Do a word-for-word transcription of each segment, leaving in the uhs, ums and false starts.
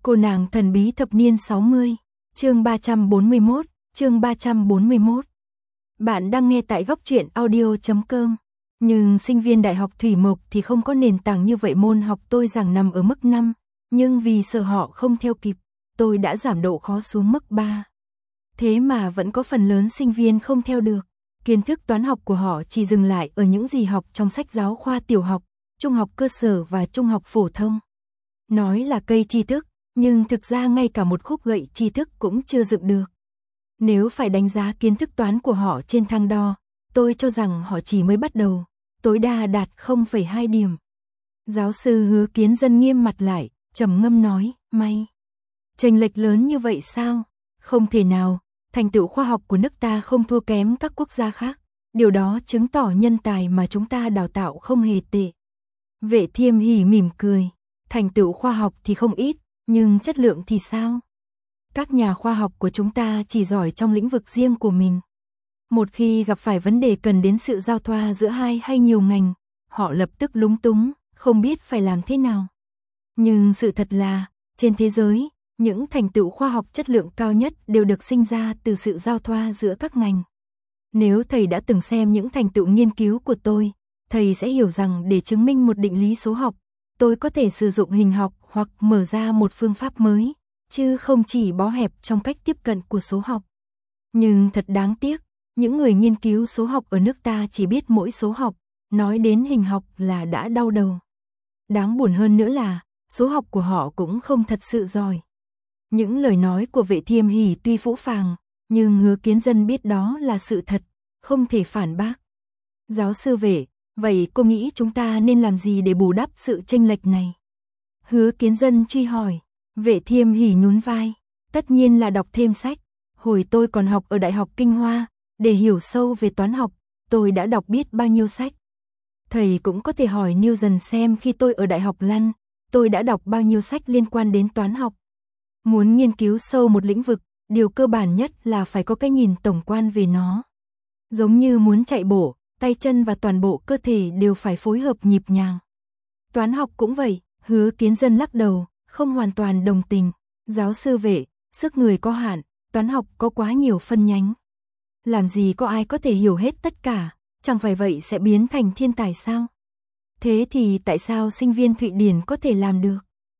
Cô nàng thần bí thập niên sáu mươi, chương ba trăm bốn mươi mốt, chương ba trăm bốn mươi mốt. Bạn đang nghe tại góc truyện audio chấm com. Nhưng sinh viên Đại học Thủy Mộc thì không có nền tảng như vậy, môn học tôi giảng nằm ở mức năm, nhưng vì sợ họ không theo kịp, tôi đã giảm độ khó xuống mức ba. Thế mà vẫn có phần lớn sinh viên không theo được. Kiến thức toán học của họ chỉ dừng lại ở những gì học trong sách giáo khoa tiểu học, trung học cơ sở và trung học phổ thông. Nói là cây tri thức, nhưng thực ra ngay cả một khúc gậy tri thức cũng chưa dựng được. Nếu phải đánh giá kiến thức toán của họ trên thang đo, tôi cho rằng họ chỉ mới bắt đầu, tối đa đạt không phẩy hai điểm. Giáo sư Hứa Kiến Dân nghiêm mặt lại, trầm ngâm nói, may. Chênh lệch lớn như vậy sao? Không thể nào, thành tựu khoa học của nước ta không thua kém các quốc gia khác. Điều đó chứng tỏ nhân tài mà chúng ta đào tạo không hề tệ. Vệ Thiêm Hỉ mỉm cười, thành tựu khoa học thì không ít, nhưng chất lượng thì sao? Các nhà khoa học của chúng ta chỉ giỏi trong lĩnh vực riêng của mình. Một khi gặp phải vấn đề cần đến sự giao thoa giữa hai hay nhiều ngành, họ lập tức lúng túng, không biết phải làm thế nào. Nhưng sự thật là, trên thế giới, những thành tựu khoa học chất lượng cao nhất đều được sinh ra từ sự giao thoa giữa các ngành. Nếu thầy đã từng xem những thành tựu nghiên cứu của tôi, thầy sẽ hiểu rằng để chứng minh một định lý số học, tôi có thể sử dụng hình học hoặc mở ra một phương pháp mới, chứ không chỉ bó hẹp trong cách tiếp cận của số học. Nhưng thật đáng tiếc, những người nghiên cứu số học ở nước ta chỉ biết mỗi số học, nói đến hình học là đã đau đầu. Đáng buồn hơn nữa là, số học của họ cũng không thật sự giỏi. Những lời nói của Vệ Thiêm Hỉ tuy phũ phàng, nhưng Hứa Kiến Dân biết đó là sự thật, không thể phản bác. Giáo sư Vệ, vậy cô nghĩ chúng ta nên làm gì để bù đắp sự chênh lệch này? Hứa Kiến Dân truy hỏi. Vệ Thiêm Hỉ nhún vai, tất nhiên là đọc thêm sách. Hồi tôi còn học ở Đại học Kinh Hoa, để hiểu sâu về toán học, tôi đã đọc biết bao nhiêu sách. Thầy cũng có thể hỏi Newton xem khi tôi ở Đại học London, tôi đã đọc bao nhiêu sách liên quan đến toán học. Muốn nghiên cứu sâu một lĩnh vực, điều cơ bản nhất là phải có cái nhìn tổng quan về nó. Giống như muốn chạy bộ, tay chân và toàn bộ cơ thể đều phải phối hợp nhịp nhàng. Toán học cũng vậy, Hứa Kiến Dân lắc đầu, không hoàn toàn đồng tình. Giáo sư Vệ, sức người có hạn, toán học có quá nhiều phân nhánh. Làm gì có ai có thể hiểu hết tất cả, chẳng phải vậy sẽ biến thành thiên tài sao? Thế thì tại sao sinh viên Thụy Điển có thể làm được?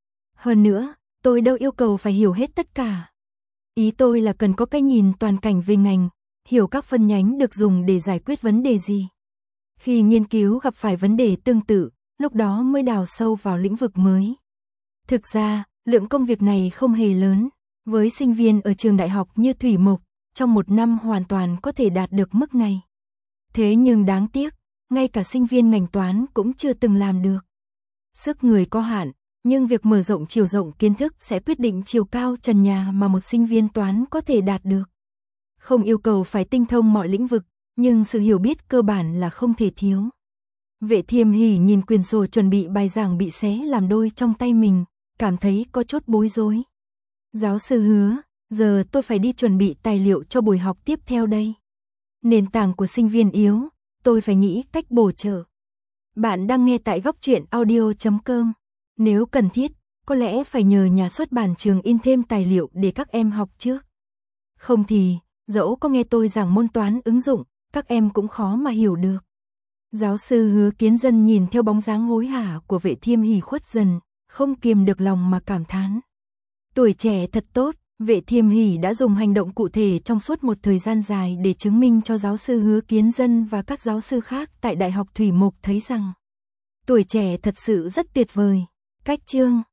Hơn nữa, tôi đâu yêu cầu phải hiểu hết tất cả. Ý tôi là cần có cái nhìn toàn cảnh về ngành, hiểu các phân nhánh được dùng để giải quyết vấn đề gì. Khi nghiên cứu gặp phải vấn đề tương tự, lúc đó mới đào sâu vào lĩnh vực mới. Thực ra, lượng công việc này không hề lớn. Với sinh viên ở trường đại học như Thủy Mộc, trong một năm hoàn toàn có thể đạt được mức này. Thế nhưng đáng tiếc, ngay cả sinh viên ngành toán cũng chưa từng làm được. Sức người có hạn, nhưng việc mở rộng chiều rộng kiến thức sẽ quyết định chiều cao trần nhà mà một sinh viên toán có thể đạt được. Không yêu cầu phải tinh thông mọi lĩnh vực, nhưng sự hiểu biết cơ bản là không thể thiếu. Vệ Thiêm Hỉ nhìn quyển sổ chuẩn bị bài giảng bị xé làm đôi trong tay mình, cảm thấy có chút bối rối. Giáo sư Hứa, giờ tôi phải đi chuẩn bị tài liệu cho buổi học tiếp theo đây. Nền tảng của sinh viên yếu, tôi phải nghĩ cách bổ trợ. Bạn đang nghe tại góc truyện audio chấm com. Nếu cần thiết, có lẽ phải nhờ nhà xuất bản trường in thêm tài liệu để các em học trước. Không thì, dẫu có nghe tôi giảng môn toán ứng dụng, các em cũng khó mà hiểu được. Giáo sư Hứa Kiến Dân nhìn theo bóng dáng hối hả của Vệ Thiêm Hỉ khuất dần, không kiềm được lòng mà cảm thán. Tuổi trẻ thật tốt, Vệ Thiêm Hỉ đã dùng hành động cụ thể trong suốt một thời gian dài để chứng minh cho giáo sư Hứa Kiến Dân và các giáo sư khác tại Đại học Thủy Mộc thấy rằng tuổi trẻ thật sự rất tuyệt vời. Cách chương